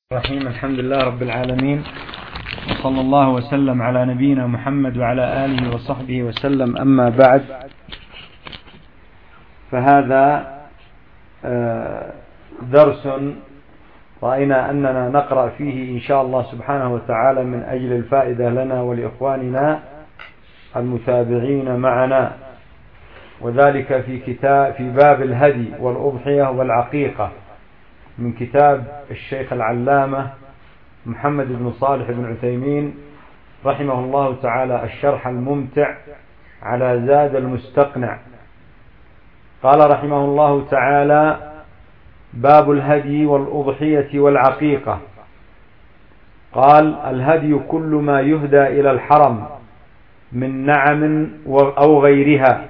الرحيم. الحمد لله رب العالمين، وصلى الله وسلم على نبينا محمد وعلى آله وصحبه وسلم. أما بعد، فهذا درس رأينا أننا نقرأ فيه إن شاء الله سبحانه وتعالى من أجل الفائدة لنا ولإخواننا المتابعين معنا، وذلك في باب الهدي والأضحية والعقيقة من كتاب الشيخ العلامة محمد بن صالح بن عثيمين رحمه الله تعالى، الشرح الممتع على زاد المستقنع. قال رحمه الله تعالى: باب الهدي والأضحية والعقيقة. قال: الهدي كل ما يهدى إلى الحرم من نعم أو غيرها،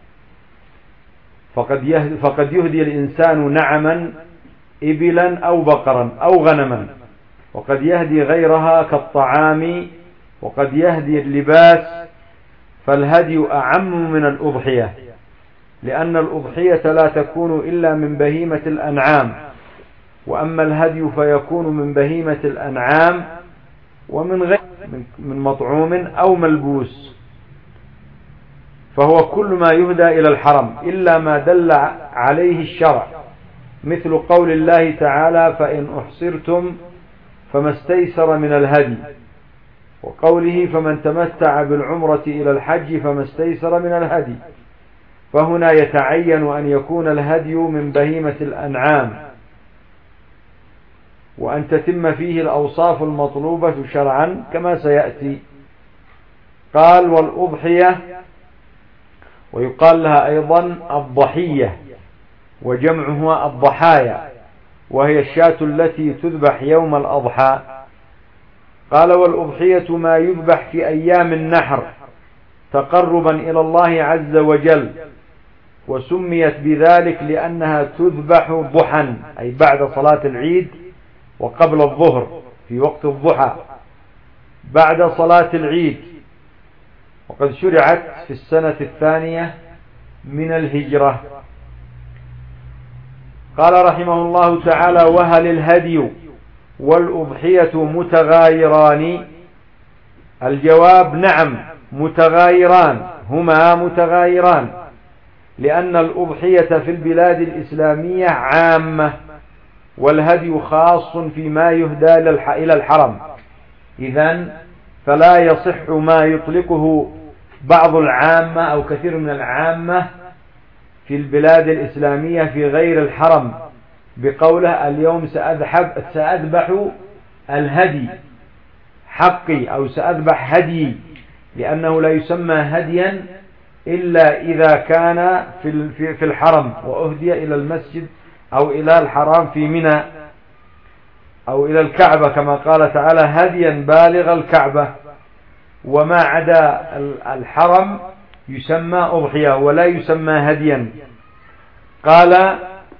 فقد يهدي الإنسان نعما إبلا أو بقرا أو غنما، وقد يهدي غيرها كالطعام، وقد يهدي اللباس. فالهدي أعم من الأضحية، لأن الأضحية لا تكون إلا من بهيمة الأنعام، وأما الهدي فيكون من بهيمة الأنعام ومن غير من مطعوم أو ملبوس، فهو كل ما يهدى إلى الحرم إلا ما دل عليه الشرع، مثل قول الله تعالى: فإن أحصرتم فما استيسر من الهدي، وقوله: فمن تمتع بالعمرة إلى الحج فما استيسر من الهدي. فهنا يتعين أن يكون الهدي من بهيمة الأنعام، وأن تتم فيه الأوصاف المطلوبة شرعا كما سيأتي. قال: والأضحية، ويقال لها أيضا الضحية، وجمعها الضحايا، وهي الشاة التي تذبح يوم الأضحى. قال: والأضحية ما يذبح في أيام النحر تقربا إلى الله عز وجل، وسميت بذلك لأنها تذبح ضحى، أي بعد صلاة العيد وقبل الظهر في وقت الضحى بعد صلاة العيد، وقد شرعت في السنة 2 من الهجرة. قال رحمه الله تعالى: وهل الهدي والأضحية متغايران؟ الجواب: نعم، متغايران، هما متغايران، لأن الأضحية في البلاد الإسلامية عامة، والهدي خاص فيما يهدى إلى الحرم. إذن فلا يصح ما يطلقه بعض العامة أو كثير من العامة في البلاد الإسلامية في غير الحرم بقوله: اليوم سأذبح الهدي حقي، أو سأذبح هدي، لأنه لا يسمى هديا إلا إذا كان في الحرم وأهدي إلى المسجد أو إلى الحرام في منى أو إلى الكعبة، كما قال تعالى: هديا بالغ الكعبة. وما عدا الحرم يسمى أضحية ولا يسمى هديا. قال: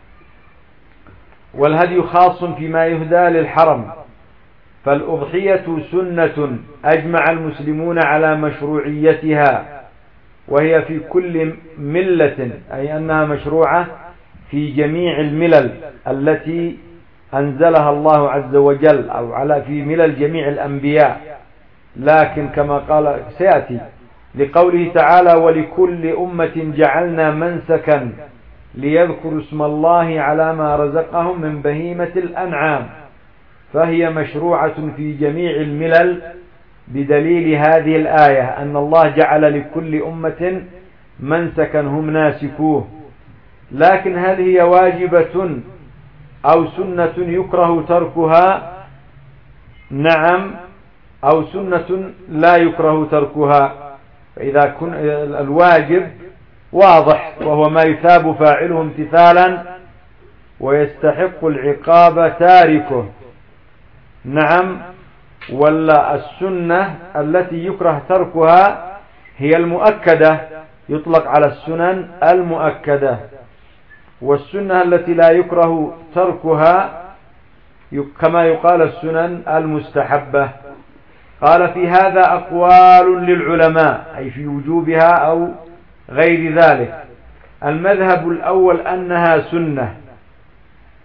والهدي خاص فيما يهدى للحرم، فالأضحية سنة أجمع المسلمون على مشروعيتها، وهي في كل ملة، أي أنها مشروعة في جميع الملل التي أنزلها الله عز وجل، أو في ملل جميع الأنبياء. لكن كما قال سيأتي لقوله تعالى: ولكل أمة جعلنا منسكا ليذكروا اسم الله على ما رزقهم من بهيمة الأنعام، فهي مشروعة في جميع الملل بدليل هذه الآية أن الله جعل لكل أمة منسكا هم ناسكوه. لكن هل هي واجبة أو سنة يكره تركها؟ نعم، أو سنة لا يكره تركها. فإذا كن الواجب واضح، وهو ما يثاب فاعله امتثالا ويستحق العقاب تاركه. نعم. ولا السنة التي يكره تركها هي المؤكدة، يطلق على السنن المؤكدة. والسنة التي لا يكره تركها كما يقال السنن المستحبة. قال: في هذا أقوال للعلماء، أي في وجوبها أو غير ذلك. المذهب الأول أنها سنة،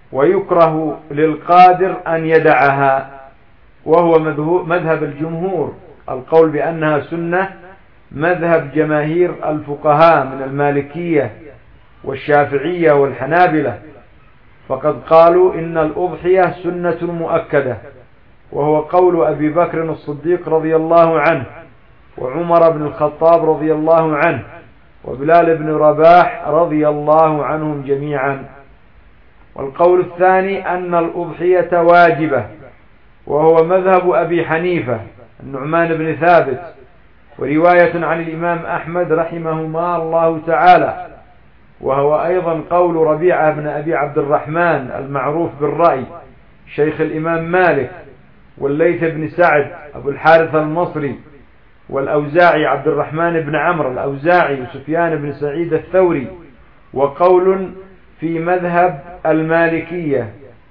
ويكره للقادر أن يدعها، وهو مذهب الجمهور. القول بأنها سنة مذهب جماهير الفقهاء من المالكية والشافعية والحنابلة، فقد قالوا إن الأضحية سنة مؤكدة، وهو قول أبي بكر الصديق رضي الله عنه، وعمر بن الخطاب رضي الله عنه، وبلال بن رباح رضي الله عنهم جميعا. والقول الثاني أن الأضحية واجبة، وهو مذهب أبي حنيفة النعمان بن ثابت، ورواية عن الإمام أحمد رحمهما الله تعالى، وهو أيضا قول ربيعة بن أبي عبد الرحمن المعروف بالرأي شيخ الإمام مالك، والليث بن سعد أبو الحارث المصري، والأوزاعي عبد الرحمن بن عمرو الأوزاعي، وسفيان بن سعيد الثوري، وقول في مذهب المالكية.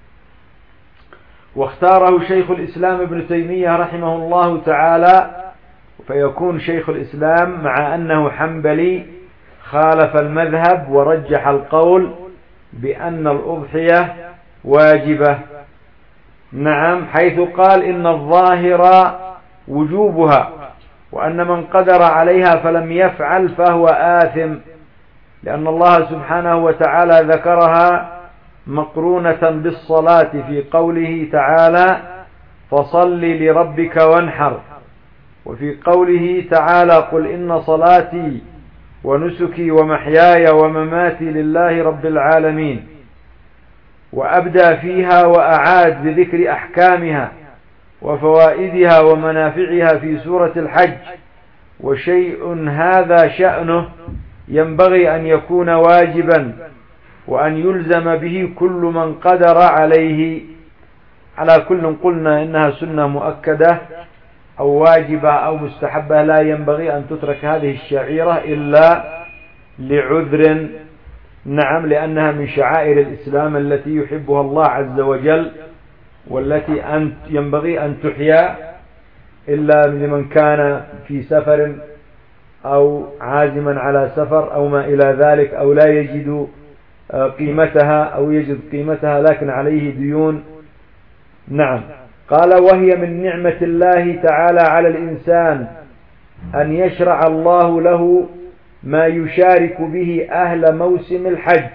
واختاره شيخ الإسلام ابن تيمية رحمه الله تعالى، فيكون شيخ الإسلام مع أنه حنبلي خالف المذهب ورجح القول بأن الأضحية واجبة. نعم، حيث قال إن الظاهر وجوبها، وأن من قدر عليها فلم يفعل فهو آثم، لأن الله سبحانه وتعالى ذكرها مقرونة بالصلاة في قوله تعالى فصل لربك وانحر، وفي قوله تعالى قل إن صلاتي ونسكي ومحياي ومماتي لله رب العالمين، وأبدى فيها وأعاد بذكر أحكامها وفوائدها ومنافعها في سورة الحج، وشيء هذا شأنه ينبغي أن يكون واجبا، وأن يلزم به كل من قدر عليه. على كل قلنا إنها سنة مؤكدة أو واجبة أو مستحبة، لا ينبغي أن تترك هذه الشعيرة إلا لعذر. نعم، لأنها من شعائر الإسلام التي يحبها الله عز وجل، والتي ينبغي أن تحيا إلا لمن كان في سفر أو عازما على سفر أو ما إلى ذلك، أو لا يجد قيمتها أو يجد قيمتها لكن عليه ديون. نعم، قال وهي من نعمة الله تعالى على الإنسان أن يشرع الله له ما يشارك به أهل موسم الحج،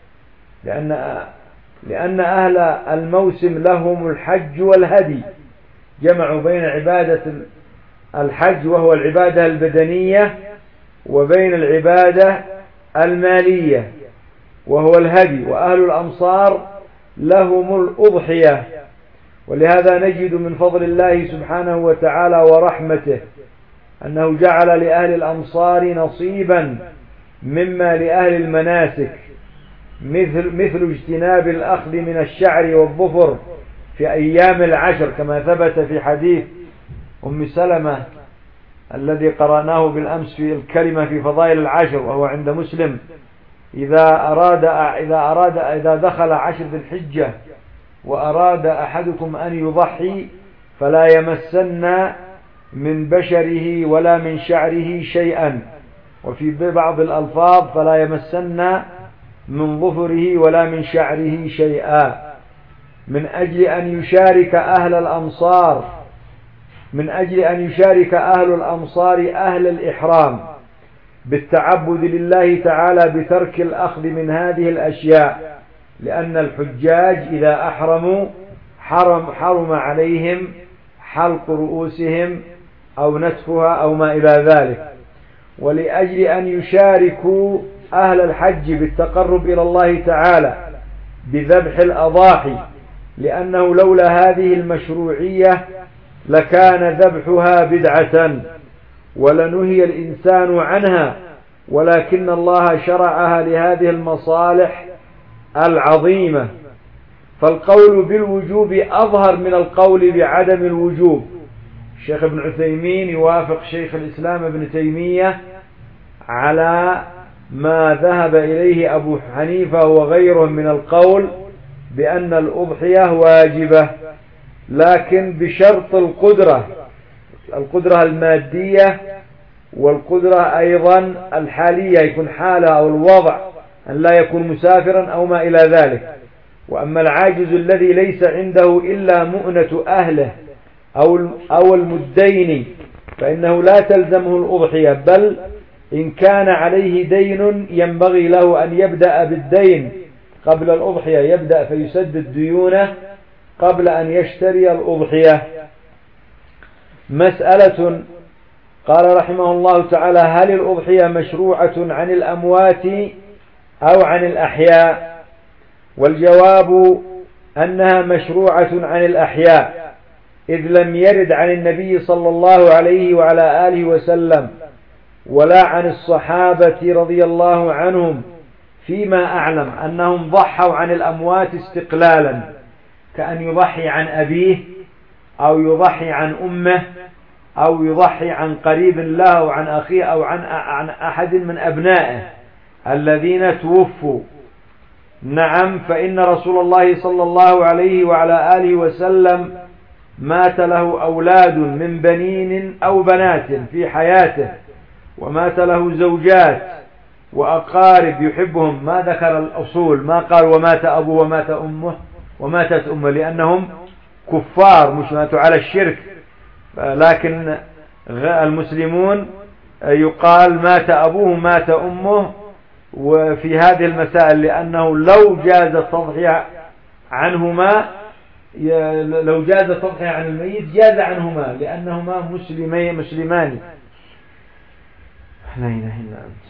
لأن أهل الموسم لهم الحج والهدي، جمعوا بين عبادة الحج وهو العبادة البدنية وبين العبادة المالية وهو الهدي، وأهل الأمصار لهم الأضحية. ولهذا نجد من فضل الله سبحانه وتعالى ورحمته أنه جعل لأهل الأمصار نصيبا مما لأهل المناسك، مثل اجتناب الأخذ من الشعر والظفر في أيام العشر، كما ثبت في حديث أم سلمة الذي قرأناه بالأمس في الكلمة في فضائل العشر، وهو عند مسلم: إذا دخل عشر ذي الحجة وأراد أحدكم أن يضحي فلا يمسن من بشره ولا من شعره شيئا، وفي بعض الألفاظ فلا يمسن من ظفره ولا من شعره شيئا، من أجل أن يشارك أهل الأمصار أهل الإحرام بالتعبد لله تعالى بترك الأخذ من هذه الأشياء، لأن الحجاج إذا أحرموا حرم عليهم حلق رؤوسهم أو نتفها أو ما إلى ذلك، ولأجل أن يشاركوا أهل الحج بالتقرب إلى الله تعالى بذبح الأضاحي، لأنه لولا هذه المشروعية لكان ذبحها بدعة ولنهي الإنسان عنها، ولكن الله شرعها لهذه المصالح العظيمة. فالقول بالوجوب أظهر من القول بعدم الوجوب. الشيخ ابن عثيمين يوافق شيخ الإسلام ابن تيمية على ما ذهب إليه أبو حنيفة وغيره من القول بأن الأضحية واجبة، لكن بشرط القدرة المادية والقدرة أيضا الحالية، يكون حالة أو الوضع أن لا يكون مسافرا أو ما إلى ذلك. وأما العاجز الذي ليس عنده إلا مؤنة أهله أو المدين فإنه لا تلزمه الأضحية، بل إن كان عليه دين ينبغي له أن يبدأ بالدين قبل الأضحية، يبدأ فيسدد ديونه قبل أن يشتري الأضحية. مسألة. قال رحمه الله تعالى: هل الأضحية مشروعة عن الأموات أو عن الأحياء؟ والجواب أنها مشروعة عن الأحياء، إذ لم يرد عن النبي صلى الله عليه وعلى آله وسلم ولا عن الصحابة رضي الله عنهم فيما أعلم أنهم ضحوا عن الأموات استقلالا، كأن يضحي عن أبيه أو يضحي عن أمه أو يضحي عن قريب له أو عن أخيه أو عن أحد من أبنائه الذين توفوا. نعم، فإن رسول الله صلى الله عليه وعلى آله وسلم مات له أولاد من بنين أو بنات في حياته، ومات له زوجات وأقارب يحبهم، ما ذكر الأصول، ما قال ومات أبوه ومات أمه وماتت أمه، لأنهم كفار مش ماتوا على الشرك، لكن المسلمون يقال مات أبوه مات أمه. وفي هذه المسائل لأنه لو جاز التضحية عنهما، لو جاز التضحية عن الميت جاز عنهما لأنهما مسلمان. لا إله إلا أنت.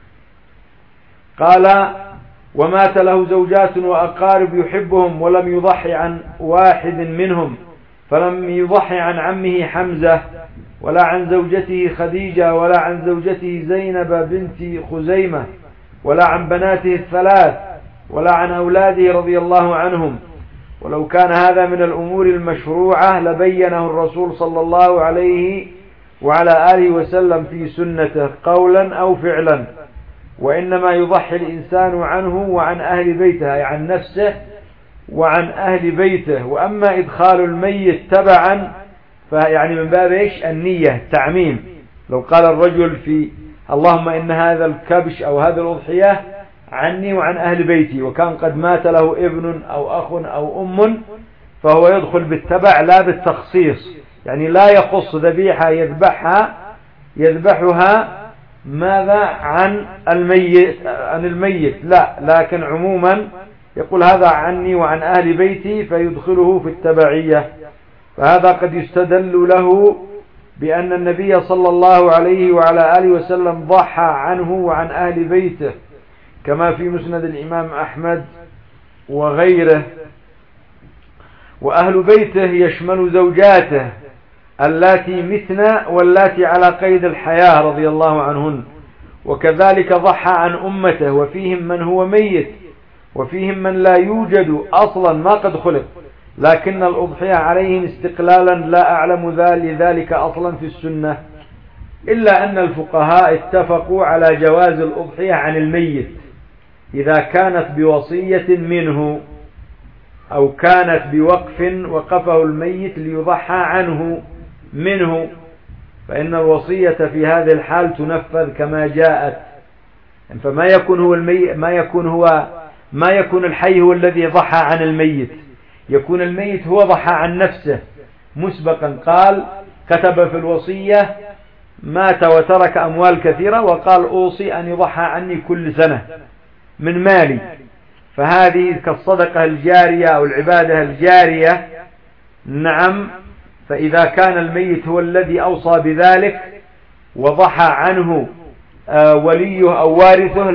قال: ومات له زوجات وأقارب يحبهم ولم يضحي عن واحد منهم، فلم يضحي عن عمه حمزة ولا عن زوجته خديجة ولا عن زوجته زينب بنت خزيمة ولا عن بناته الثلاث ولا عن أولاده رضي الله عنهم. ولو كان هذا من الأمور المشروعة لبينه الرسول صلى الله عليه وعلى آله وسلم في سنته قولا أو فعلا، وإنما يضحي الإنسان عنه وعن أهل بيته، يعني عن نفسه وعن أهل بيته. وأما إدخال الميت تبعا فيعني من باب إيش؟ النية، التعميم. لو قال الرجل في اللهم إن هذا الكبش أو هذا الأضحية عني وعن أهل بيتي، وكان قد مات له ابن أو أخ أو أم، فهو يدخل بالتبع لا بالتخصيص، يعني لا يخص ذبيحة يذبحها ماذا عن الميت لا، لكن عموما يقول هذا عني وعن أهل بيتي فيدخله في التبعية. فهذا قد يستدل له بأن النبي صلى الله عليه وعلى آله وسلم ضحى عنه وعن أهل بيته، كما في مسند الإمام أحمد وغيره. وأهل بيته يشمل زوجاته اللاتي متن واللاتي على قيد الحياة رضي الله عنهن، وكذلك ضحى عن أمته، وفيهم من هو ميت وفيهم من لا يوجد أصلا ما قد خلق، لكن الأضحية عليهم استقلالا، لا أعلم ذلك أصلا في السنة، إلا أن الفقهاء اتفقوا على جواز الأضحية عن الميت إذا كانت بوصية منه أو كانت بوقف وقفه الميت ليضحى عنه منه، فإن الوصية في هذه الحال تنفذ كما جاءت. فما يكون هو ما يكون الحي هو الذي ضحى عن الميت، يكون الميت هو ضحى عن نفسه مسبقا، قال كتب في الوصية مات وترك أموال كثيرة وقال أوصي أن يضحى عني كل سنة من مالي، فهذه كالصدقة الجارية أو العبادة الجارية. نعم، فإذا كان الميت هو الذي أوصى بذلك وضحى عنه وليه أو وارثه،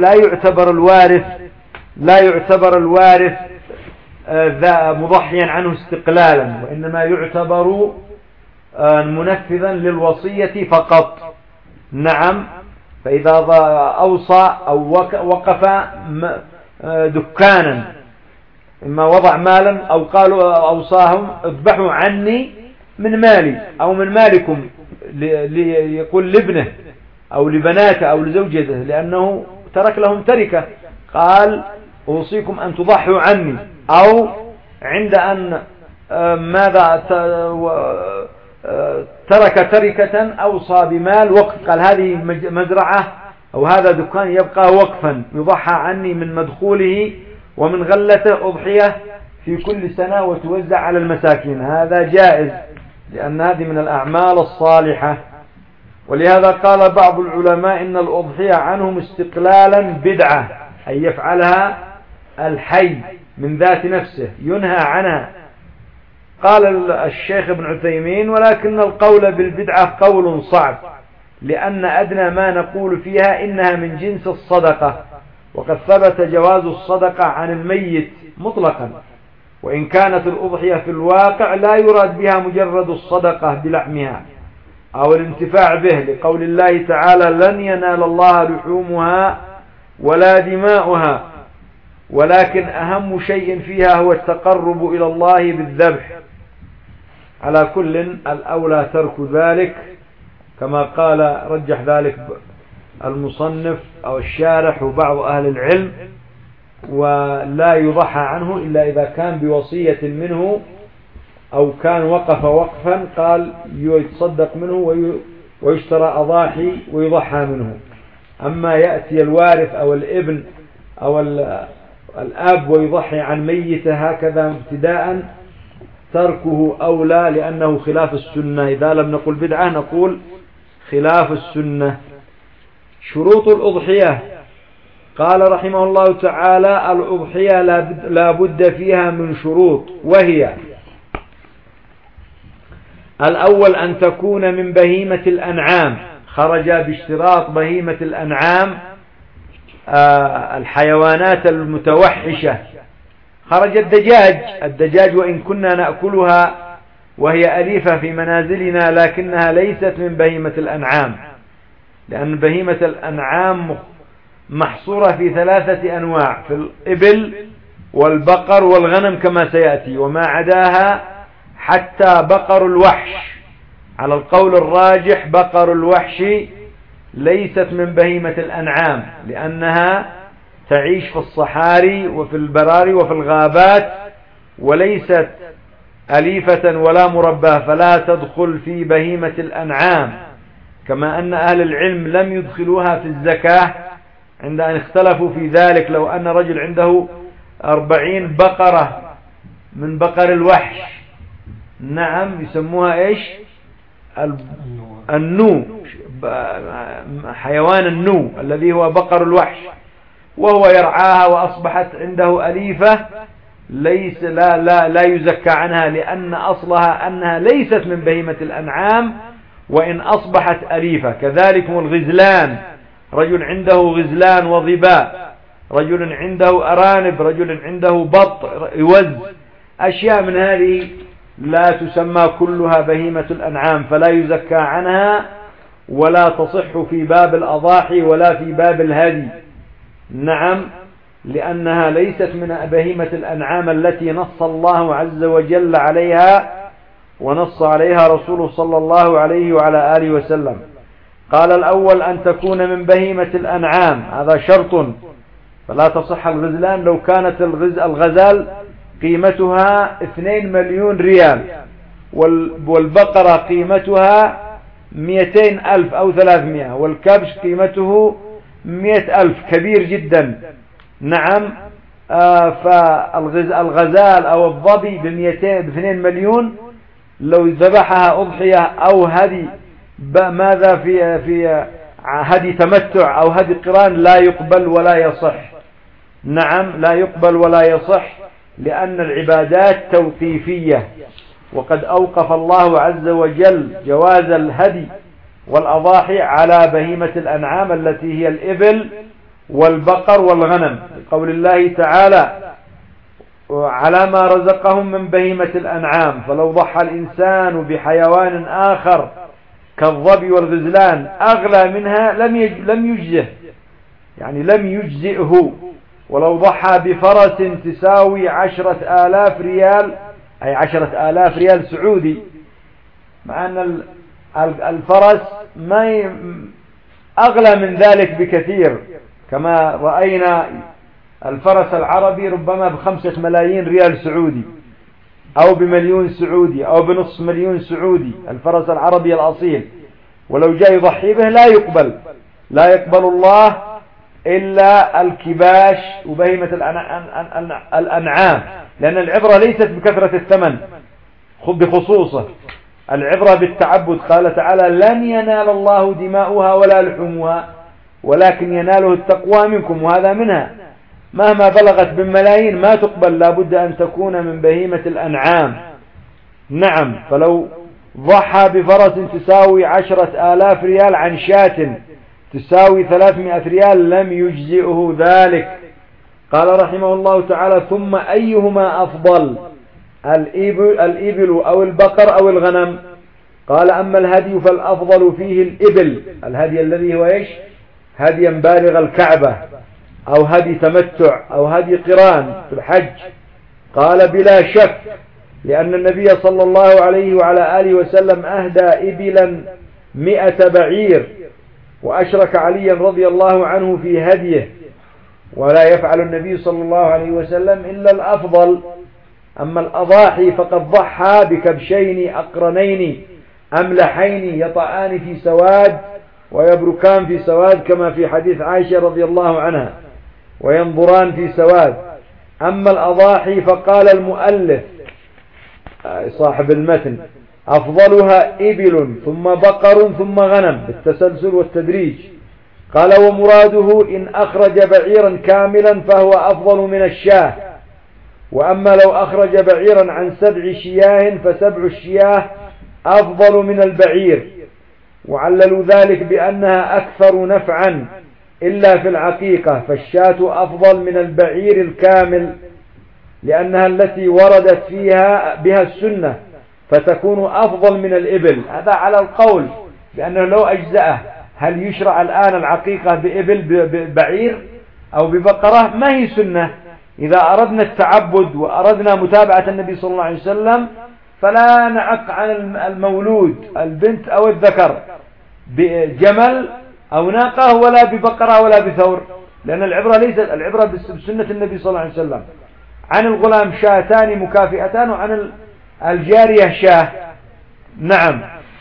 لا يعتبر الوارث مضحيا عنه استقلالا، وإنما يعتبر منفذا للوصية فقط. نعم، فإذا أوصى أو وقف دكانا، إما وضع مالا أو قالوا أوصاهم اذبحوا عني من مالي أو من مالكم، ليقول لابنه أو لبناته أو لزوجته، لأنه ترك لهم تركة، قال أوصيكم أن تضحوا عني. أو عند أن ماذا ترك تركة أوصى بمال وقف، قال هذه مزرعة أو هذا دكان يبقى وقفا يضحى عني من مدخوله ومن غلته أضحية في كل سنة وتوزع على المساكين، هذا جائز لأن هذه من الأعمال الصالحة. ولهذا قال بعض العلماء إن الأضحية عنهم استقلالا بدعة، أي يفعلها الحي من ذات نفسه ينهى عنها. قال الشيخ ابن عثيمين: ولكن القول بالبدعة قول صعب، لأن أدنى ما نقول فيها إنها من جنس الصدقة، وقد ثبت جواز الصدقة عن الميت مطلقا، وإن كانت الأضحية في الواقع لا يراد بها مجرد الصدقة بلحمها أو الانتفاع به، لقول الله تعالى: لن ينال الله لحومها ولا دماؤها ولكن أهم شيء فيها هو التقرب إلى الله بالذبح. على كل الأولى ترك ذلك، كما قال رجح ذلك المصنف أو الشارح وبعض أهل العلم، ولا يضحى عنه إلا إذا كان بوصية منه أو كان وقف وقفا قال يتصدق منه ويشترى أضاحي ويضحى منه. أما يأتي الوارث أو الابن أو الأب ويضحي عن ميته هكذا ابتداء، تركه أولى لأنه خلاف السنة. إذا لم نقل بدعة نقول خلاف السنة. شروط الأضحية، قال رحمه الله تعالى: الأضحية لا بد فيها من شروط، وهي: الأول أن تكون من بهيمة الأنعام، خرج باشتراط بهيمة الأنعام الحيوانات المتوحشة. خرج الدجاج وإن كنا نأكلها وهي أليفة في منازلنا لكنها ليست من بهيمة الأنعام، لأن بهيمة الأنعام محصورة في 3 أنواع: في الإبل والبقر والغنم كما سيأتي، وما عداها حتى بقر الوحش. على القول الراجح بقر الوحش ليست من بهيمة الأنعام، لأنها تعيش في الصحاري وفي البراري وفي الغابات، وليست أليفة ولا مرباه، فلا تدخل في بهيمة الأنعام. كما أن أهل العلم لم يدخلوها في الزكاة عند أن اختلفوا في ذلك. لو أن رجل عنده 40 بقرة من بقر الوحش، نعم يسموها إيش؟ النو، حيوان النو الذي هو بقر الوحش، وهو يرعاها وأصبحت عنده أليفة، لا يزكى عنها، لأن أصلها أنها ليست من بهيمة الأنعام وإن أصبحت أليفة. كذلك الغزلان، رجل عنده غزلان وظباء، رجل عنده أرانب، رجل عنده بط وز، أشياء من هذه لا تسمى كلها بهيمة الأنعام، فلا يزكى عنها ولا تصح في باب الأضاحي ولا في باب الهدي. نعم، لأنها ليست من بهيمة الأنعام التي نص الله عز وجل عليها ونص عليها رسوله صلى الله عليه وعلى آله وسلم. قال: الأول أن تكون من بهيمة الأنعام، هذا شرط، فلا تصح الغزلان لو كانت الغزال قيمتها 2 مليون ريال، والبقرة قيمتها 200,000 أو 300، والكبش قيمته 100,000، كبير جدا. نعم، فالغزال أو الظبي ب2 مليون لو ذبحها أضحية أو هدي ماذا في هدي تمتع أو هدي قران لا يقبل ولا يصح. نعم، لا يقبل ولا يصح، لأن العبادات توقيفية، وقد أوقف الله عز وجل جواز الهدي والأضاحي على بهيمة الأنعام التي هي الإبل والبقر والغنم، قول الله تعالى: على ما رزقهم من بهيمة الأنعام، فلو ضحى الإنسان بحيوان آخر كالظبي والغزلان أغلى منها لم يجزه، يعني لم يجزئه. ولو ضحى بفرس تساوي 10,000 ريال، أي 10,000 ريال سعودي، مع أن الفرس ما أغلى من ذلك بكثير، كما رأينا الفرس العربي ربما ب5 ملايين ريال سعودي أو ب1,000,000 سعودي أو ب500,000 سعودي، الفرس العربي الأصيل. ولو جاء يضحي به لا يقبل الله إلا الكباش وبهيمة الأنعام، لأن العبرة ليست بكثرة الثمن بخصوصه، العبرة بالتعبد. قال تعالى: لن ينال الله دماؤها ولا لحومها ولكن يناله التقوى منكم، وهذا منها. مهما بلغت بالملايين ما تقبل، لابد أن تكون من بهيمة الأنعام. نعم، فلو ضحى بفرس تساوي 10,000 ريال عن شاة تساوي 300 ريال لم يجزئه ذلك. قال رحمه الله تعالى: ثم أيهما أفضل، الإبل أو البقر أو الغنم؟ قال: أما الهدي فالأفضل فيه الإبل، الهدي الذي هو إيش؟ هديا بالغ الكعبة، أو هدي تمتع، أو هدي قران في الحج. قال: بلا شك، لأن النبي صلى الله عليه وعلى آله وسلم أهدى إبلا 100 بعير، وأشرك عليا رضي الله عنه في هديه، ولا يفعل النبي صلى الله عليه وسلم إلا الأفضل. أما الأضاحي فقد ضحى بكبشين أقرنين أملحين يطعان في سواد ويبركان في سواد، كما في حديث عائشة رضي الله عنها، وينظران في سواد. أما الأضاحي فقال المؤلف صاحب المتن: أفضلها إبل ثم بقر ثم غنم بالتسلسل والتدريج. قال: ومراده إن أخرج بعيرا كاملا فهو أفضل من الشاه، وأما لو أخرج بعيرا عن 7 شياه ف7 الشياه أفضل من البعير. وعللوا ذلك بأنها أكثر نفعا إلا في العقيقة، فالشاة أفضل من البعير الكامل لأنها التي وردت فيها بها السنة، فتكون أفضل من الإبل. هذا على القول بأنه لو أجزأه. هل يشرع الآن العقيقة بإبل ببعير أو ببقرة؟ ما هي سنة. إذا أردنا التعبد وأردنا متابعة النبي صلى الله عليه وسلم فلا نعق عن المولود البنت أو الذكر بجمل أو ناقة ولا ببقرة ولا بثور، لأن العبرة ليست العبرة بسنة النبي صلى الله عليه وسلم. عن الغلام شاتان مكافئتان، وعن الجارية شاه. نعم.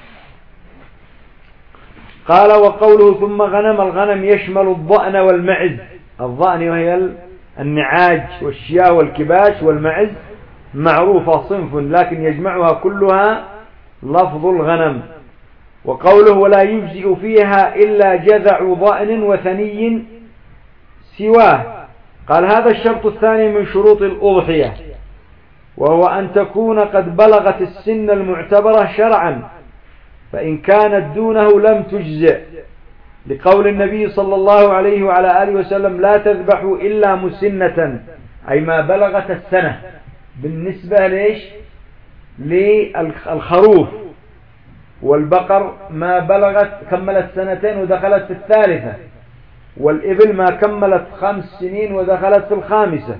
قال: وقوله ثم غنم، الغنم يشمل الضأن والمعز. الضأن وهي النعاج والشياه والكباش، والمعز معروفة صنف لكن يجمعها كلها لفظ الغنم. وقوله: ولا يجزئ فيها إلا جذع ضأن وثني سواه. قال: هذا الشرط الثاني من شروط الأضحية، وهو أن تكون قد بلغت السن المعتبرة شرعا، فإن كانت دونه لم تجزئ، لقول النبي صلى الله عليه وعلى آله وسلم: لا تذبحوا إلا مسنة، أي ما بلغت السنة. بالنسبة ليش؟ للخروف والبقر ما بلغت كملت 2 ودخلت في 3، والإبل ما كملت 5 سنين ودخلت في 5.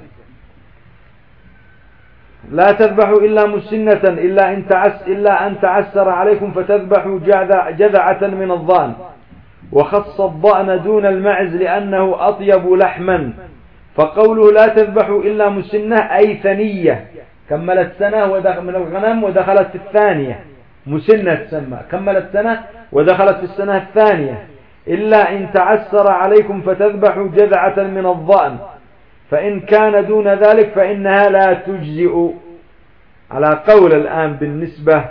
لا تذبحوا إلا مسنة إلا أن تعسر عليكم فتذبحوا جذعة من الضأن. وخص الضأن دون المعز لأنه أطيب لحما، فقوله لا تذبحوا إلا مسنة أي ثنية كملت سنة من الغنم ودخلت في 2، مسنة تسمى، كملت سنة ودخلت في السنة 2. إلا إن تعسر عليكم فتذبحوا جذعة من الضأن، فإن كان دون ذلك فإنها لا تجزئ، على قول الآن بالنسبة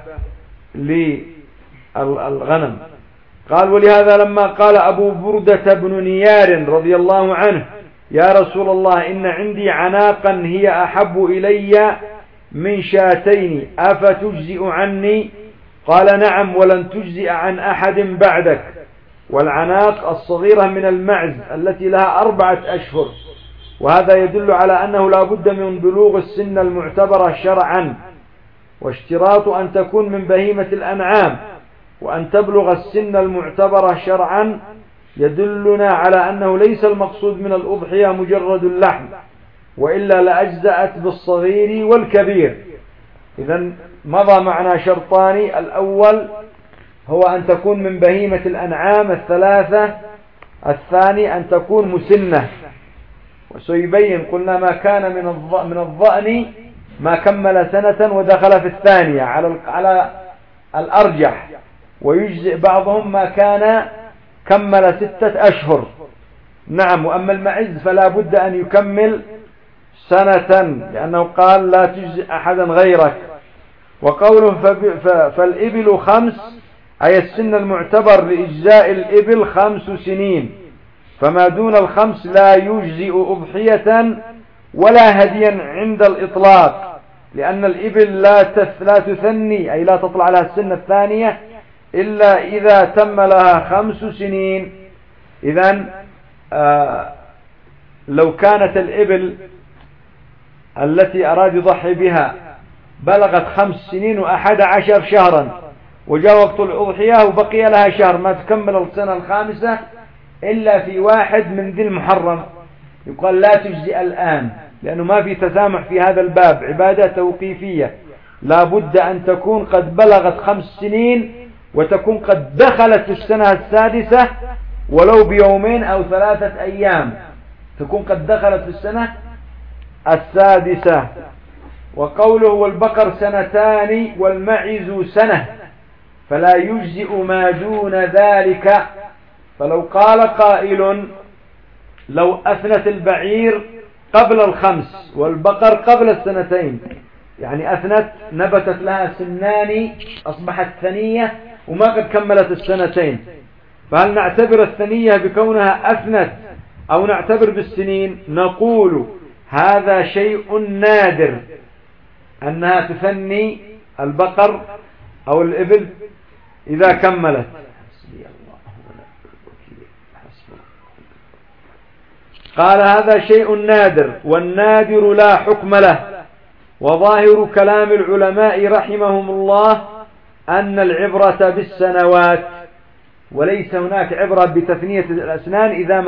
للغنم. قال: ولهذا لما قال أبو بردة بن نيار رضي الله عنه: يا رسول الله، إن عندي عناقا هي أحب إلي من شاتين، أفتجزئ عني؟ قال: نعم، ولن تجزئ عن أحد بعدك. والعناق الصغيرة من المعز التي لها 4 أشهر، وهذا يدل على أنه لا بد من بلوغ السن المعتبرة شرعا، واشتراط أن تكون من بهيمة الأنعام وأن تبلغ السن المعتبرة شرعا يدلنا على أنه ليس المقصود من الأضحية مجرد اللحم، وإلا لأجزأت بالصغير والكبير. إذن مضى معنا شرطان: الأول هو أن تكون من بهيمة الأنعام 3، الثاني أن تكون مسنة. وسيبين قلنا ما كان من الضأن ما كمل سنة ودخل في 2 على الأرجح، ويجزئ بعضهم ما كان كمل 6 أشهر. نعم. وأما المعز فلا بد أن يكمل سنة، لأنه قال لا تجزئ أحدا غيرك. وقوله فالإبل 5، أي السن المعتبر لإجزاء الإبل 5 سنين، فما دون 5 لا يجزئ أضحية ولا هديا عند الإطلاق، لأن الإبل لا تثني، أي لا تطلع لها السنة الثانية إلا إذا تم لها 5 سنين. إذن لو كانت الإبل التي أراد يضحي بها بلغت 5 سنين و11 شهرا، وجاء وقت الأضحية وبقي لها شهر، ما تكمل السنة الخامسة إلا في 1 من ذي المحرم، يقال لا تجزئ الآن، لأنه ما في تسامح في هذا الباب، عبادة توقيفية، لا بد أن تكون قد بلغت 5 سنين، وتكون قد دخلت في السنة السادسة ولو بيومين أو 3 أيام، تكون قد دخلت في السنة السادسة. وقوله والبقر 2 والمعز سنة، فلا يجزئ ما دون ذلك. فلو قال قائل لو أثنت البعير قبل 5 والبقر قبل 2، يعني أثنت نبتت لها سنان أصبحت ثنية وما قد كملت 2، فهل نعتبر الثنية بكونها أثنت أو نعتبر بالسنين؟ نقول هذا شيء نادر أنها تثني البقر أو الإبل إذا كملت. قال هذا شيء نادر، والنادر لا حكم له. وظاهر كلام العلماء رحمهم الله أن العبرة بالسنوات، وليس هناك عبرة بتثنية الأسنان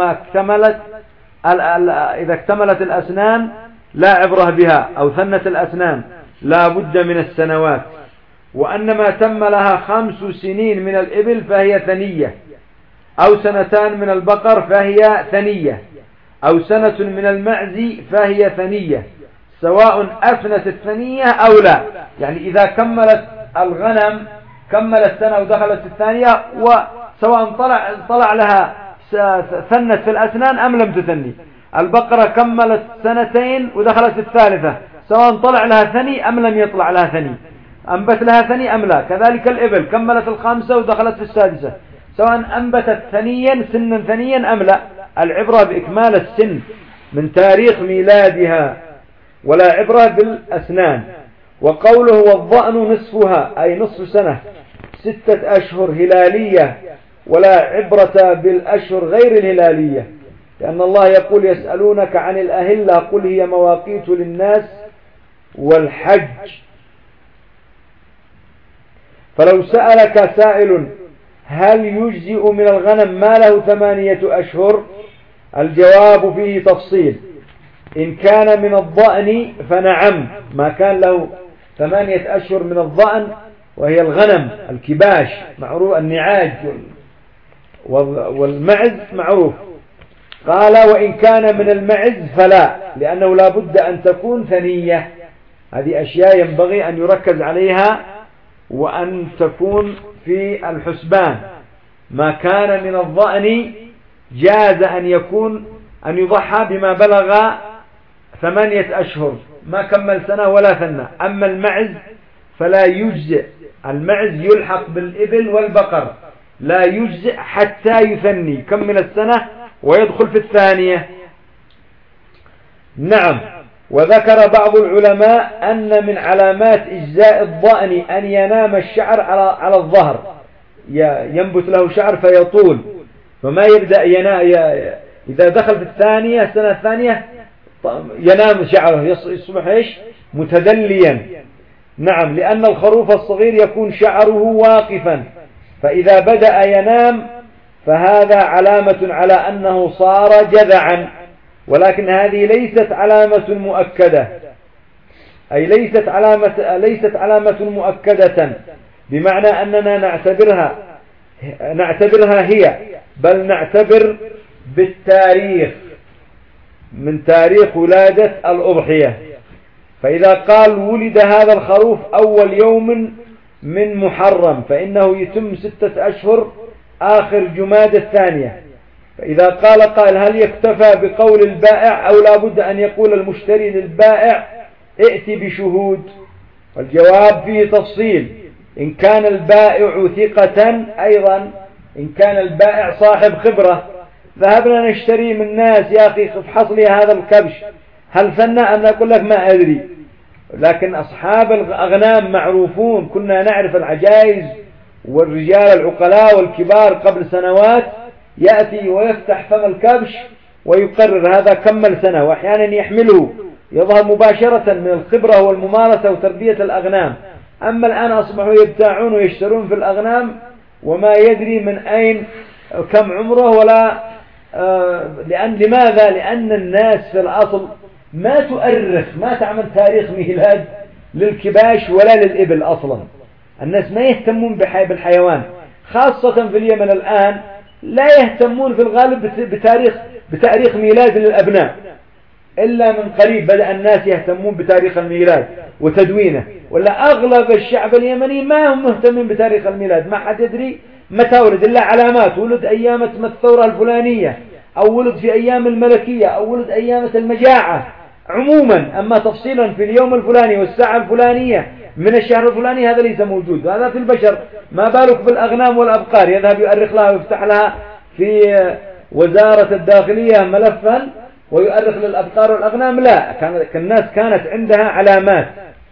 إذا اكتملت الأسنان لا عبرة بها، أو ثنت الأسنان لا بد من السنوات. وأنما تم لها 5 سنين من الإبل فهي ثنية، أو 2 من البقر فهي ثنية، أو 1 من المعز فهي ثنية، سواء أثنت الثنية أو لا. يعني إذا كملت الغنم كملت سنة ودخلت الثانية، وسواء طلع لها ثنت في الأسنان أم لم تثني. البقرة كملت 2 ودخلت الثالثة، سواء طلع لها ثني أم لم يطلع لها ثني، أنبت لها ثني أم لا. كذلك الإبل كملت 5 ودخلت في السادسة، سواء أنبتت سنا ثنيا أم لا. العبرة بإكمال السن من تاريخ ميلادها، ولا عبرة بالأسنان. وقوله والضأن نصفها، أي نصف سنة 6 أشهر هلالية، ولا عبرة بالأشهر غير الهلالية، لأن الله يقول يسألونك عن الأهلة قل هي مواقيت للناس والحج. فلو سألك سائل هل يجزئ من الغنم ما له 8 أشهر، الجواب فيه تفصيل. إن كان من الضأن فنعم، ما كان له 8 أشهر من الضأن، وهي الغنم الكباش معروف، النعاج والمعز معروف. قال وإن كان من المعز فلا، لأنه لا بد أن تكون ثنية. هذه أشياء ينبغي أن يركز عليها وأن تكون في الحسبان. ما كان من الضأن جاز أن يضحى بما بلغ 8 أشهر ما كمل سنة ولا ثنى. أما المعز فلا يجزئ، المعز يلحق بالإبل والبقر، لا يجزئ حتى يثني، يكمل السنة ويدخل في الثانية. نعم. وذكر بعض العلماء أن من علامات إجزاء الضأن أن ينام الشعر على الظهر، ينبت له شعر فيطول، فما يبدأ إذا دخل في السنة الثانية ينام شعره، يصبح متدليا. نعم، لأن الخروف الصغير يكون شعره واقفا، فإذا بدأ ينام فهذا علامة على أنه صار جذعا، ولكن هذه ليست علامة مؤكدة، أي ليست علامة مؤكدة بمعنى أننا نعتبرها هي، بل نعتبر بالتاريخ، من تاريخ ولادة الأضحية. فإذا قال ولد هذا الخروف أول يوم من محرم، فإنه يتم 6 أشهر آخر جماد الثانية. فإذا قال قائل هل يكتفى بقول البائع أو لا بد أن يقول المشتري للبائع ائت بشهود؟ والجواب فيه تفصيل. إن كان البائع ثقة أيضا، إن كان البائع صاحب خبرة، ذهبنا نشتري من ناس يا أخي افحص لي هذا الكبش هل ثنى أم لا، أقول لك ما أدري. لكن أصحاب الأغنام معروفون، كنا نعرف العجائز والرجال العقلاء والكبار قبل سنوات، يأتي ويفتح فم الكبش ويقرر هذا كمل سنة، وأحيانا يحمله، يظهر مباشرة من الخبرة والممارسة وتربية الأغنام. أما الآن أصبحوا يبتاعون ويشترون في الأغنام وما يدري من أين كم عمره ولا لماذا؟ لأن الناس في الأصل ما تؤرخ، ما تعمل تاريخ ميلاد للكباش ولا للإبل أصلا. الناس ما يهتمون بالحيوان، خاصة في اليمن الآن لا يهتمون في الغالب بتاريخ ميلاد للأبناء، إلا من قريب بدأ الناس يهتمون بتاريخ الميلاد وتدوينه، ولا أغلب الشعب اليمني ما هم مهتمين بتاريخ الميلاد، ما حد يدري متى ولد، إلا علامات، ولد أيام الثورة الفلانية، أو ولد في أيام الملكية، أو ولد أيام المجاعة عموما. أما تفصيلا في اليوم الفلاني والساعة الفلانية من الشهر الفلاني هذا ليس موجود. هذا في البشر، ما بالك بالأغنام والأبقار؟ يذهب يؤرخ لها ويفتح لها في وزارة الداخلية ملفا ويؤرخ للأبقار والأغنام؟ لا، الناس كانت عندها علامات.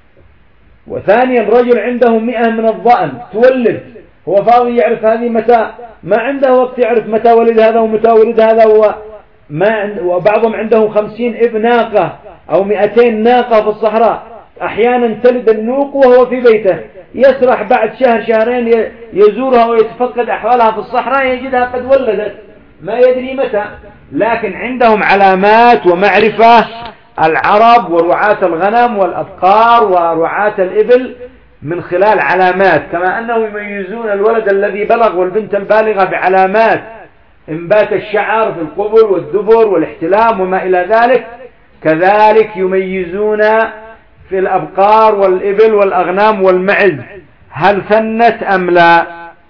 وثانيا رجل عنده 100 من الضأن تولد، هو فاضي يعرف هذه متى؟ ما عنده وقت يعرف متى ولد هذا ومتى ولد هذا. وبعضهم عنده 50 ناقة أو 200 ناقة في الصحراء، أحيانا تلد النوق وهو في بيته، يسرح بعد شهر شهرين يزورها ويتفقد أحوالها في الصحراء يجدها قد ولدت، ما يدري متى. لكن عندهم علامات ومعرفة، العرب ورعاة الغنم والأبقار ورعاة الإبل من خلال علامات، كما أنهم يميزون الولد الذي بلغ والبنت البالغة بعلامات انبات الشعر في القبل والدبر والاحتلام وما إلى ذلك، كذلك يميزون في الأبقار والإبل والأغنام والمعز هل ثنت أم لا.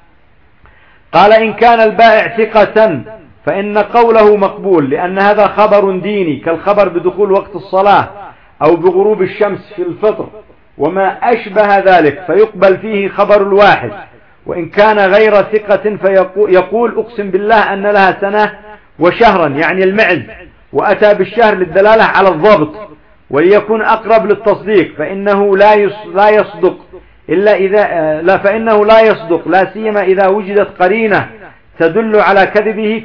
قال إن كان البائع ثقة فإن قوله مقبول، لأن هذا خبر ديني كالخبر بدخول وقت الصلاة أو بغروب الشمس في الفطر وما أشبه ذلك، فيقبل فيه خبر الواحد. وإن كان غير ثقة فيقول أقسم بالله أن لها سنة وشهرا، يعني المعز، وأتى بالشهر للدلالة على الضبط وليكون أقرب للتصديق، فإنه لا يصدق إلا إذا فإنه لا يصدق لا سيما إذا وجدت قرينة تدل على كذبه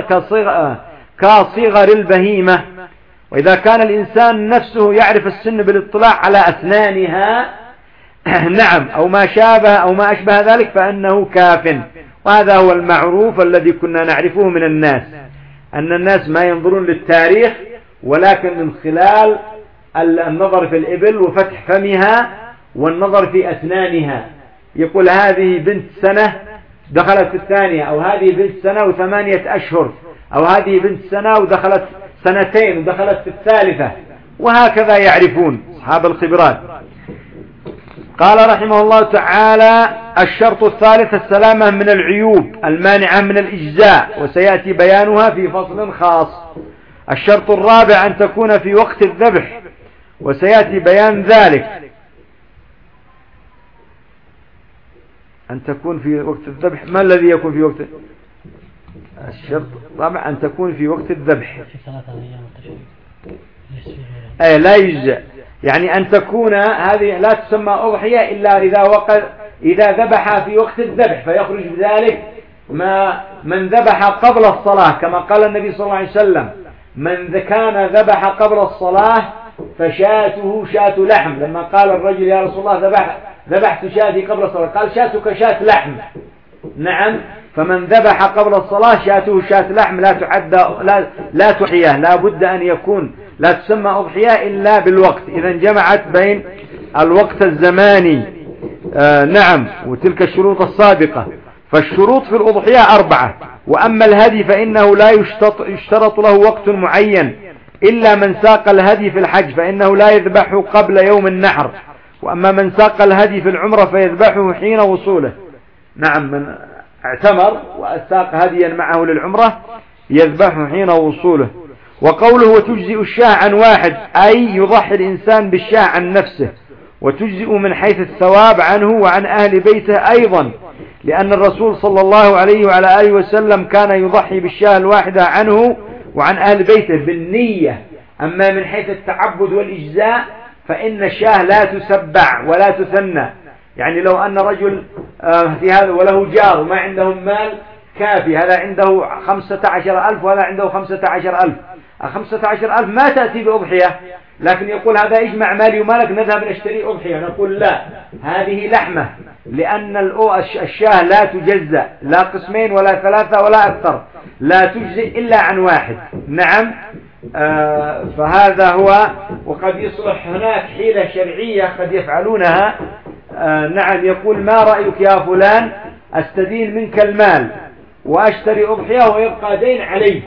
كصغر البهيمة. وإذا كان الإنسان نفسه يعرف السن بالاطلاع على أسنانها نعم أو ما شابه أو ما أشبه ذلك فإنه كاف. وهذا هو المعروف الذي كنا نعرفه من الناس، أن الناس ما ينظرون للتاريخ ولكن من خلال النظر في الإبل وفتح فمها والنظر في أسنانها، يقول هذه بنت سنة دخلت في الثانية، أو هذه بنت سنة و8 أشهر، أو هذه بنت سنة ودخلت 2 ودخلت في الثالثة، وهكذا يعرفون أصحاب الخبرات. قال رحمه الله تعالى: الشرط الثالث السلامة من العيوب المانعة من الإجزاء، وسيأتي بيانها في فصل خاص. الشرط الرابع أن تكون في وقت الذبح، وسيأتي بيان ذلك. أن تكون في وقت الذبح، ما الذي يكون في وقت؟ الشرط الرابع أن تكون في وقت الذبح، لا يجزأ، يعني أن تكون هذه لا تسمى أضحية إلا إذا ذبح في وقت الذبح، فيخرج بذلك من ذبح قبل الصلاة، كما قال النبي صلى الله عليه وسلم: من كان ذبح قبل الصلاة فشاته شاة لحم. لما قال الرجل: يا رسول الله ذبحت شاتي قبل الصلاة، قال: شاتك شاة لحم. نعم، فمن ذبح قبل الصلاة شاته شاة لحم لا تعد لا تحية، لا بد أن يكون لا تسمى أضحية إلا بالوقت، إذا جمعت بين الوقت الزماني نعم وتلك الشروط السابقة. فالشروط في الأضحية 4. وأما الهدي فإنه لا يشترط له وقت معين إلا من ساق الهدي في الحج، فإنه لا يذبحه قبل يوم النحر. وأما من ساق الهدي في العمرة فيذبحه حين وصوله. نعم، من اعتمر وساق هديا معه للعمرة يذبحه حين وصوله. وقوله وتجزئ الشاة عن واحد أي يضحي الإنسان بالشاة عن نفسه، وتجزئ من حيث الثواب عنه وعن أهل بيته أيضا، لأن الرسول صلى الله عليه وعلى آله وسلم كان يضحي بالشاة الواحدة عنه وعن أهل بيته بالنية. أما من حيث التعبد والإجزاء فإن الشاة لا تسبع ولا تثنى. يعني لو أن رجل في هذا وله جار وما عندهم مال كافي، هذا عنده 15,000 وهذا عنده 15,000، 15,000 ما تأتي بأضحية، لكن يقول هذا اجمع مالي ومالك نذهب نشتري أضحية، نقول لا، هذه لحمة، لأن الشاة لا تجزأ لا قسمين ولا ثلاثة ولا أكثر، لا تجزئ إلا عن واحد. نعم. فهذا هو. وقد يصلح هناك حيلة شرعية قد يفعلونها. نعم. يقول ما رأيك يا فلان أستدين منك المال وأشتري أضحية ويبقى دين عليه.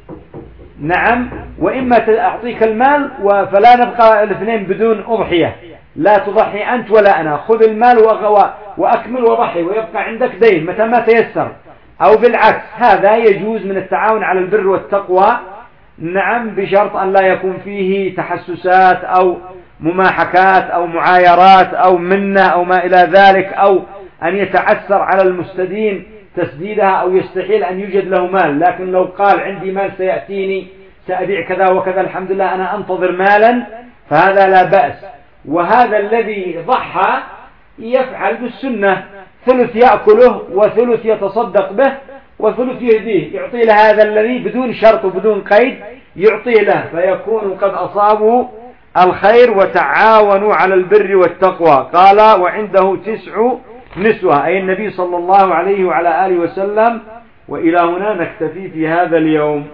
نعم. وإما أعطيك المال فلا نبقى الاثنين بدون أضحية، لا تضحي أنت ولا أنا، خذ المال وأكمل وضحي ويبقى عندك دين متى ما تيسر، أو بالعكس هذا يجوز من التعاون على البر والتقوى. نعم. بشرط أن لا يكون فيه تحسسات أو مماحكات أو معايرات أو منة أو ما إلى ذلك، أو أن يتعثر على المستدين تسديدها أو يستحيل أن يوجد له مال. لكن لو قال عندي مال سيأتيني سأبيع كذا وكذا الحمد لله أنا أنتظر مالا، فهذا لا بأس. وهذا الذي ضحى يفعل بالسنة، ثلث يأكله وثلث يتصدق به وثلث يهديه، يعطي له هذا الذي بدون شرط وبدون قيد يعطيه له، فيكون قد أصابوا الخير وتعاونوا على البر والتقوى. قال وعنده 9 نسوة، أي النبي صلى الله عليه وعلى آله وسلم. وإلى هنا نكتفي في هذا اليوم.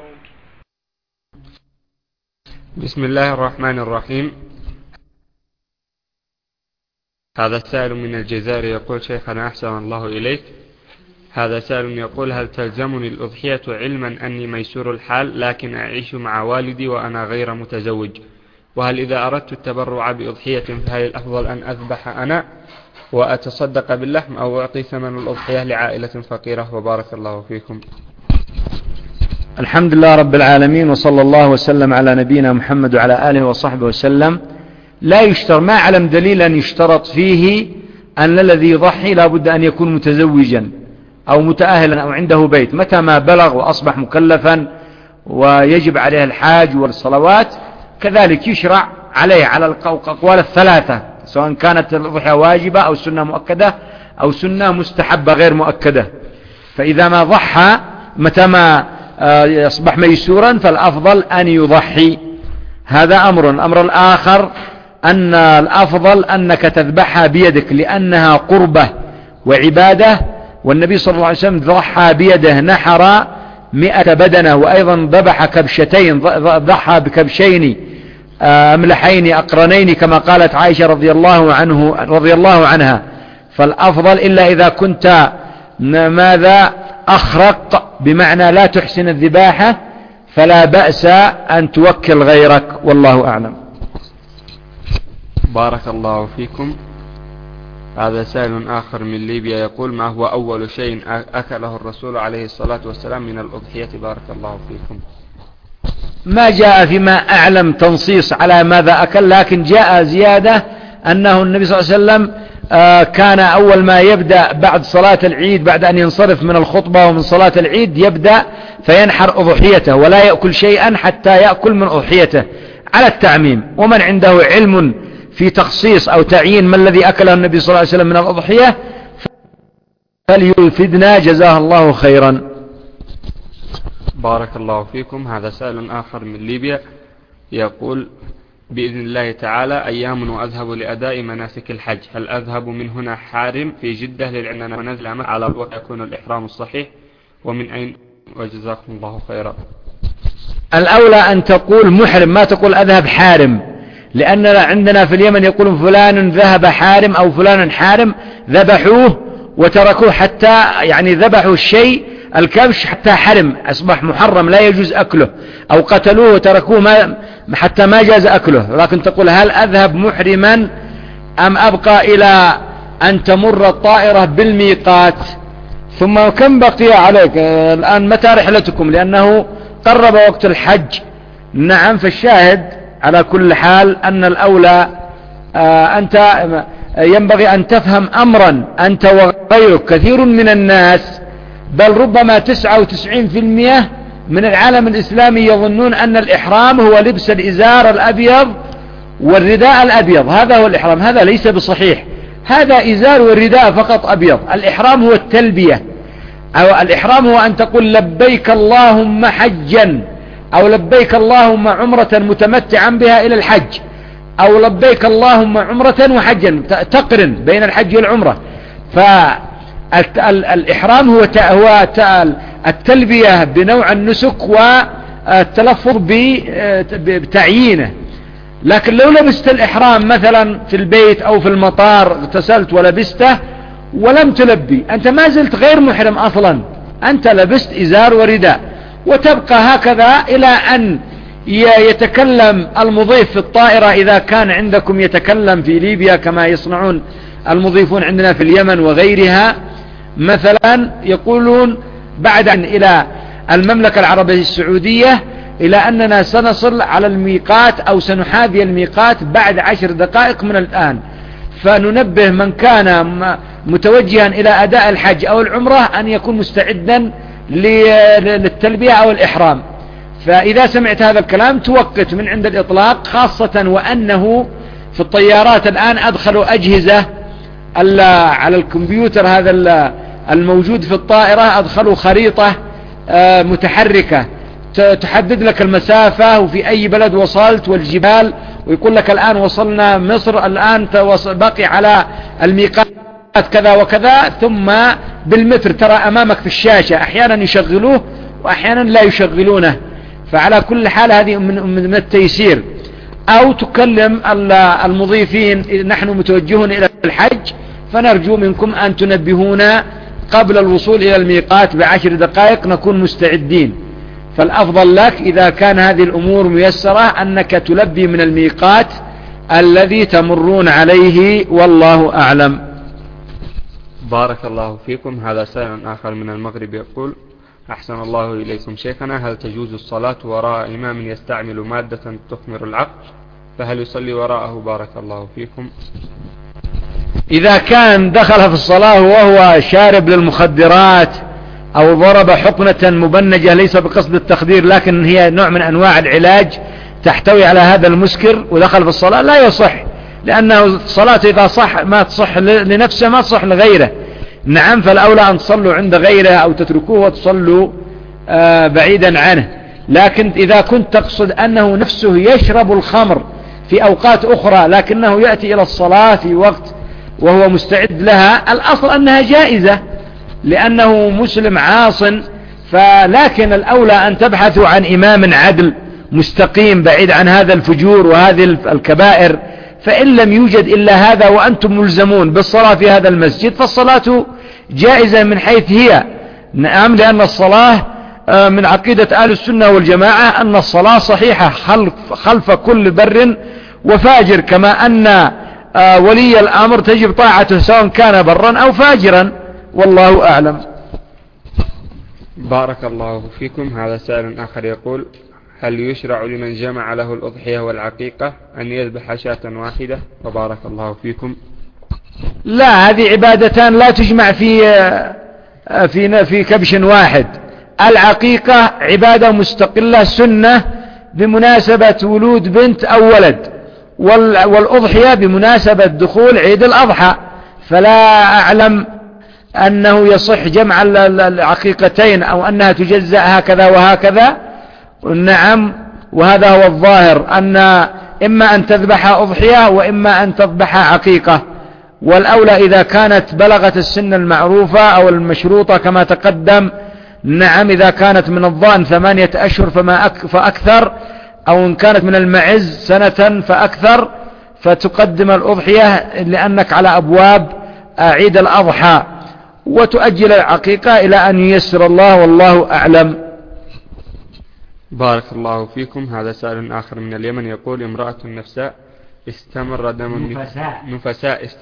بسم الله الرحمن الرحيم. هذا سائل من الجزائر يقول شيخنا أحسن الله إليك، هذا سائل يقول هل تلزمني الأضحية علما أني ميسور الحال لكن أعيش مع والدي وأنا غير متزوج، وهل إذا أردت التبرع بأضحية فهل الأفضل أن أذبح أنا وأتصدق باللحم أو أعطي ثمن الأضحية لعائلة فقيرة؟ وبارك الله فيكم. الحمد لله رب العالمين، وصلى الله وسلم على نبينا محمد وعلى آله وصحبه وسلم. لا يشترط، ما أعلم دليل أن يشترط فيه أن الذي يضحي لا بد أن يكون متزوجا أو متأهلا أو عنده بيت. متى ما بلغ وأصبح مكلفا ويجب عليه الحاج والصلوات كذلك يشرع عليه على الأقوال الثلاثة، سواء كانت الأضحية واجبة أو سنة مؤكدة أو سنة مستحبة غير مؤكدة. فإذا ما ضحى متى ما يصبح ميسورا فالأفضل أن يضحي. هذا أمر. الأمر الآخر أن الأفضل أنك تذبحها بيدك لأنها قربة وعبادة، والنبي صلى الله عليه وسلم ضحى بيده، نحر 100 بدنة، وأيضا ذبح كبشتين، ضحى بكبشين أملحين أقرنين كما قالت عائشة رضي الله عنها. فالأفضل إلا إذا كنت ماذا أخرق بمعنى لا تحسن الذباحة فلا بأس أن توكل غيرك، والله أعلم. بارك الله فيكم. هذا سائل آخر من ليبيا يقول ما هو أول شيء أكله الرسول عليه الصلاة والسلام من الأضحية؟ بارك الله فيكم. ما جاء فيما أعلم تنصيص على ماذا أكل، لكن جاء زيادة أنه النبي صلى الله عليه وسلم كان أول ما يبدأ بعد صلاة العيد، بعد أن ينصرف من الخطبة ومن صلاة العيد يبدأ فينحر أضحيته ولا يأكل شيئا حتى يأكل من أضحيته على التعميم. ومن عنده علم في تخصيص أو تعيين ما الذي أكله النبي صلى الله عليه وسلم من الأضحية فليفيدنا جزاه الله خيرا. بارك الله فيكم. هذا سائل آخر من ليبيا يقول بإذن الله تعالى أيام وأذهب لأداء مناسك الحج، هل أذهب من هنا حارم في جدة للعنان ونزل على الوقت يكون الإحرام الصحيح، ومن أين؟ وجزاكم الله خيرا. الأولى أن تقول محرم، ما تقول أذهب حارم، لأن عندنا في اليمن يقولون فلان ذهب حارم أو فلان حارم، ذبحوه وتركوه حتى يعني ذبحوا الشيء الكبش حتى حرم، أصبح محرم لا يجوز أكله، أو قتلوه وتركوه حتى ما جاز أكله. لكن تقول هل أذهب محرما أم أبقى إلى أن تمر الطائرة بالميقات؟ ثم كم بقي عليك الآن؟ متى رحلتكم؟ لأنه قرب وقت الحج. نعم، فالشاهد على كل حال أن الأولى أنت ينبغي أن تفهم أمرا، أنت وغيرك كثير من الناس، بل ربما 99% من العالم الإسلامي يظنون أن الإحرام هو لبس الإزار الأبيض والرداء الأبيض، هذا هو الإحرام. هذا ليس بصحيح، هذا إزار والرداء فقط أبيض. الإحرام هو التلبية، أو الإحرام هو أن تقول لبيك اللهم حجا، أو لبيك اللهم عمرة متمتعا بها إلى الحج، أو لبيك اللهم عمرة وحجا، تقرن بين الحج والعمرة. فالإحرام هو التلبية بنوع النسك والتلفظ بتعيينه. لكن لو لبست الإحرام مثلا في البيت أو في المطار، اغتسلت ولبسته ولم تلبي، أنت ما زلت غير محرم أصلا، أنت لبست إزار ورداء، وتبقى هكذا إلى أن يتكلم المضيف في الطائرة، إذا كان عندكم يتكلم في ليبيا كما يصنعون المضيفون عندنا في اليمن وغيرها مثلا، يقولون بعد أن إلى المملكة العربية السعودية إلى أننا سنصل على الميقات أو سنحاذي الميقات بعد 10 دقائق من الآن، فننبه من كان متوجها إلى أداء الحج أو العمرة أن يكون مستعدا للتلبية أو الإحرام. فإذا سمعت هذا الكلام توقت من عند الإطلاق، خاصة وأنه في الطيارات الآن أدخلوا أجهزة على الكمبيوتر هذا الموجود في الطائرة، أدخلوا خريطة متحركة تحدد لك المسافة وفي أي بلد وصلت والجبال، ويقول لك الآن وصلنا مصر، الآن باقي على الميقات كذا وكذا، ثم بالمتر ترى أمامك في الشاشة، أحيانا يشغلوه وأحيانا لا يشغلونه. فعلى كل حال هذه من التيسير. أو تكلم المضيفين، نحن متوجهون إلى الحج فنرجو منكم أن تنبهونا قبل الوصول إلى الميقات ب10 دقائق نكون مستعدين. فالأفضل لك إذا كان هذه الأمور ميسرة أنك تلبي من الميقات الذي تمرون عليه، والله أعلم. بارك الله فيكم. هذا سائل آخر من المغرب يقول: أحسن الله إليكم شيخنا، هل تجوز الصلاة وراء إمام يستعمل مادة تخمر العقل، فهل يصلي وراءه؟ بارك الله فيكم. إذا كان دخل في الصلاة وهو شارب للمخدرات أو ضرب حقنة مبنجة ليس بقصد التخدير لكن هي نوع من أنواع العلاج تحتوي على هذا المسكر ودخل في الصلاة، لا يصح، لأنه الصلاة إذا صح ما تصح لنفسه ما تصح لغيره. نعم، فالأولى أن تصلوا عند غيره أو تتركوه وتصلوا بعيدا عنه. لكن إذا كنت تقصد أنه نفسه يشرب الخمر في أوقات أخرى لكنه يأتي إلى الصلاة في وقت وهو مستعد لها، الأصل أنها جائزة لأنه مسلم عاص. فلكن الأولى أن تبحثوا عن إمام عدل مستقيم بعيد عن هذا الفجور وهذه الكبائر. فإن لم يوجد إلا هذا وأنتم ملزمون بالصلاة في هذا المسجد فالصلاة جائزة من حيث هي. نعم، لأن الصلاة من عقيدة أهل السنة والجماعة أن الصلاة صحيحة خلف كل بر وفاجر، كما أن ولي الأمر تجب طاعته سواء كان برا أو فاجرا، والله أعلم. بارك الله فيكم. هذا سائل آخر يقول: هل يشرع لمن جمع له الأضحية والعقيقة أن يذبح شاة واحدة؟ وبارك الله فيكم. لا، هذه عبادتان لا تجمع في كبش واحد. العقيقة عبادة مستقلة سنة بمناسبة ولود بنت أو ولد، والأضحية بمناسبة دخول عيد الأضحى، فلا أعلم أنه يصح جمع العقيقتين أو أنها تجزأ هكذا وهكذا. نعم، وهذا هو الظاهر، أن إما أن تذبح أضحية وإما أن تذبح عقيقة، والأولى إذا كانت بلغت السن المعروفة أو المشروطة كما تقدم. نعم، إذا كانت من الضأن 8 أشهر فأكثر، أو إن كانت من المعز 1 سنة فأكثر، فتقدم الأضحية لأنك على أبواب عيد الأضحى، وتؤجل العقيقة إلى أن ييسر الله، والله أعلم. بارك الله فيكم. هذا سائل آخر من اليمن يقول: امرأة نفساء استمر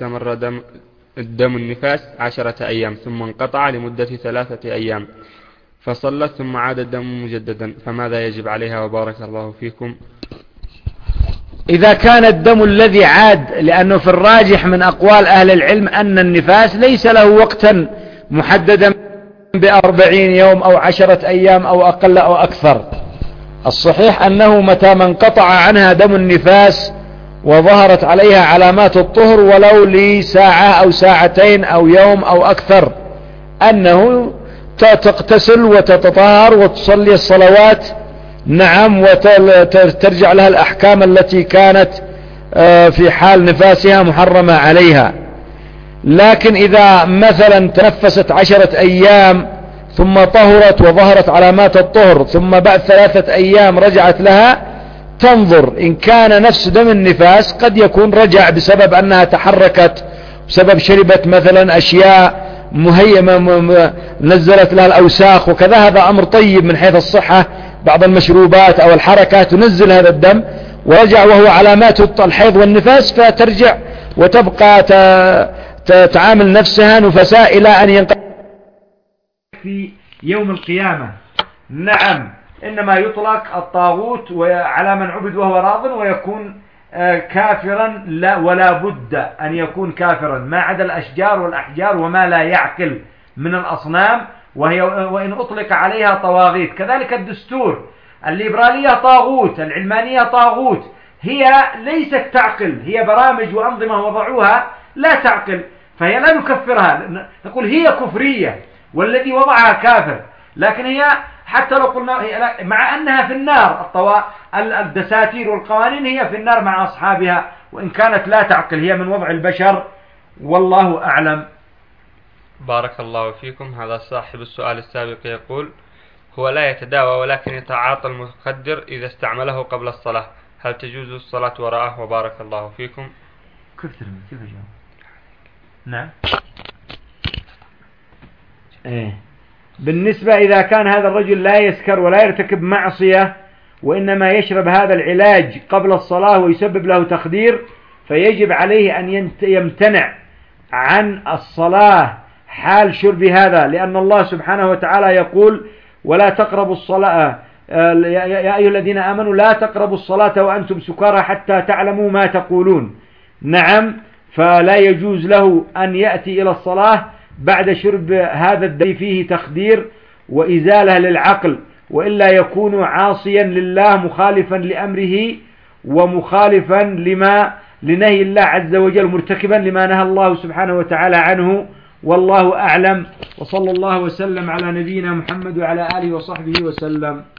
دم النفاس 10 أيام ثم انقطع لمدة 3 أيام، فصلت ثم عاد الدم مجددا، فماذا يجب عليها وبارك الله فيكم؟ إذا كان الدم الذي عاد، لأنه في الراجح من أقوال أهل العلم أن النفاس ليس له وقتا محددا ب40 يوم أو 10 أيام أو أقل أو أكثر. الصحيح أنه متى ما انقطع عنها دم النفاس وظهرت عليها علامات الطهر ولو لساعة أو ساعتين أو يوم أو أكثر، أنه تغتسل وتتطهر وتصلي الصلوات، نعم، وترجع لها الأحكام التي كانت في حال نفاسها محرمة عليها. لكن إذا مثلا تنفست 10 أيام ثم طهرت وظهرت علامات الطهر ثم بعد 3 أيام رجعت لها، تنظر إن كان نفس دم النفاس قد يكون رجع بسبب أنها تحركت، بسبب شربت مثلا أشياء مهيمة نزلت لها الأوساخ وكذا، هذا أمر طيب من حيث الصحة، بعض المشروبات أو الحركات تنزل هذا الدم، ورجع وهو علامات الحيض والنفاس، فترجع وتبقى تعامل نفسها نفساء إلى أن ينقضي في يوم القيامة. نعم، إنما يطلق الطاغوت على من عبد وهو راض ويكون كافرا، لا ولا بد أن يكون كافرا، ما عدا الأشجار والأحجار وما لا يعقل من الأصنام، وإن أطلق عليها طواغيت. كذلك الدستور، الليبرالية طاغوت، العلمانية طاغوت، هي ليست تعقل، هي برامج وأنظمة وضعوها لا تعقل، فهي لا نكفرها، نقول هي كفرية والذي وضعها كافر، لكن هي حتى لو قلنا مع أنها في النار، الدساتير والقوانين هي في النار مع أصحابها، وإن كانت لا تعقل، هي من وضع البشر، والله أعلم. بارك الله فيكم. هذا صاحب السؤال السابق يقول: هو لا يتداوى ولكن يتعاطى المخدر إذا استعمله قبل الصلاة، هل تجوز الصلاة وراءه وبارك الله فيكم؟ كيف جاوب؟ نعم. بالنسبة إذا كان هذا الرجل لا يسكر ولا يرتكب معصية وإنما يشرب هذا العلاج قبل الصلاة ويسبب له تخدير، فيجب عليه أن يمتنع عن الصلاة حال شرب هذا، لأن الله سبحانه وتعالى يقول: ولا تقربوا الصلاة، يا أيها الذين آمنوا لا تقربوا الصلاة وأنتم سكارى حتى تعلموا ما تقولون. نعم، فلا يجوز له أن يأتي إلى الصلاة بعد شرب هذا الدم فيه تخدير وإزالة للعقل، وإلا يكون عاصيا لله مخالفا لأمره ومخالفا لنهي الله عز وجل، مرتكبا لما نهى الله سبحانه وتعالى عنه، والله أعلم. وصلى الله وسلم على نبينا محمد وعلى آله وصحبه وسلم.